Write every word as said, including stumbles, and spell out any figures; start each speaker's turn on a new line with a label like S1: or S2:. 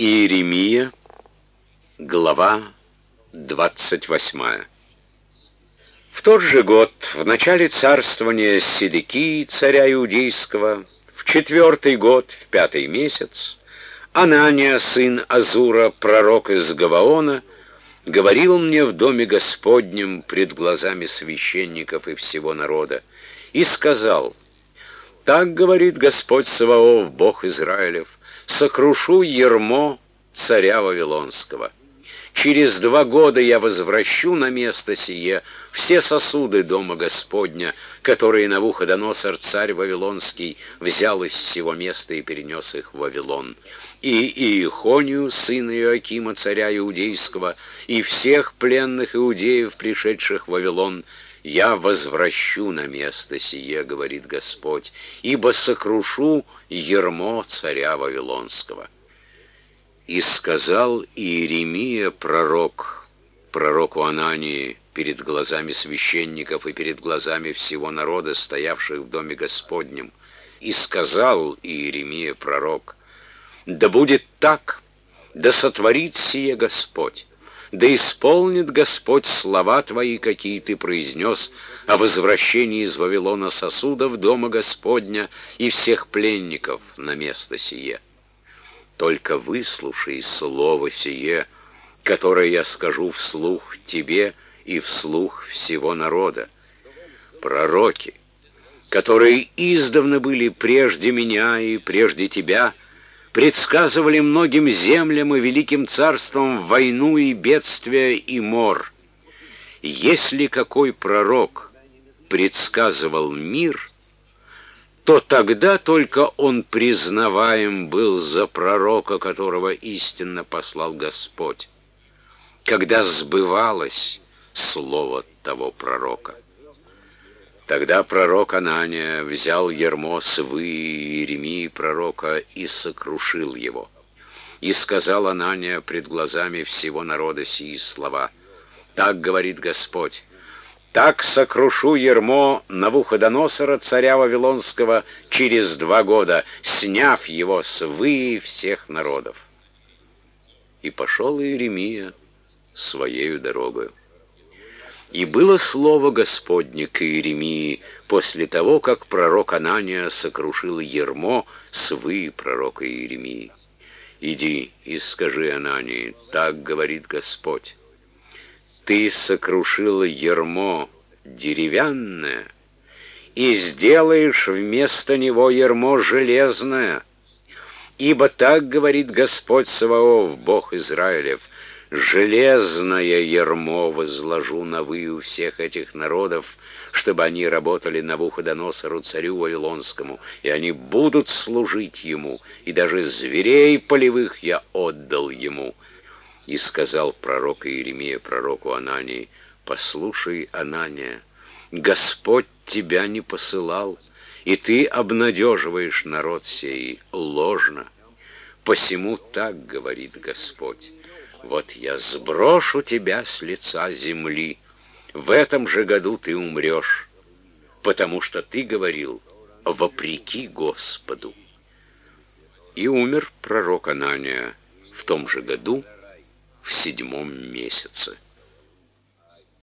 S1: Иеремия, глава двадцать восьмая. В тот же год, в начале царствования Седекии, царя Иудейского, в четвертый год, в пятый месяц, Анания, сын Азура, пророк из Гаваона, говорил мне в доме Господнем пред глазами священников и всего народа, и сказал: «Так говорит Господь Саваоф, Бог Израилев, сокрушу ярмо царя Вавилонского. Через два года я возвращу на место сие все сосуды дома Господня, которые Навуходоносор, царь Вавилонский, взял из сего места и перенес их в Вавилон. И Иехонию, сына Иоакима, царя Иудейского, и всех пленных иудеев, пришедших в Вавилон, я возвращу на место сие, говорит Господь, ибо сокрушу ярмо царя Вавилонского». И сказал Иеремия пророк, пророку Анании, перед глазами священников и перед глазами всего народа, стоявших в доме Господнем, и сказал Иеремия пророк: «Да будет так, да сотворит сие Господь, да исполнит Господь слова твои, какие ты произнес о возвращении из Вавилона сосудов дома Господня и всех пленников на место сие. Только выслушай слово сие, которое я скажу вслух тебе и вслух всего народа. Пророки, которые издавна были прежде меня и прежде тебя, предсказывали многим землям и великим царствам войну и бедствия и мор. Если какой пророк предсказывал мир, то тогда только он признаваем был за пророка, которого истинно послал Господь, когда сбывалось слово того пророка. Тогда пророк Анания взял ярмо свы Иеремии пророка и сокрушил его. И сказал Анания пред глазами всего народа сии слова: «Так говорит Господь: так сокрушу ярмо Навуходоносора, царя Вавилонского, через два года, сняв его с выи всех народов». И пошел Иеремия своею дорогою. И было слово Господне к Иеремии после того, как пророк Анания сокрушил ярмо с выи пророка Иеремии. «Иди и скажи Анании: так говорит Господь: ты сокрушил ярмо деревянное и сделаешь вместо него ярмо железное. Ибо так говорит Господь Саваоф, Бог Израилев: железное ярмо возложу на выю всех этих народов, чтобы они работали Навуходоносору, царю Вавилонскому, и они будут служить ему, и даже зверей полевых я отдал ему». И сказал пророк Иеремия пророку Анании: «Послушай, Анания, Господь тебя не посылал, и ты обнадеживаешь народ сей ложно. Посему так говорит Господь: вот я сброшу тебя с лица земли, в этом же году ты умрешь, потому что ты говорил вопреки Господу». И умер пророк Анания в том же году, в седьмом месяце.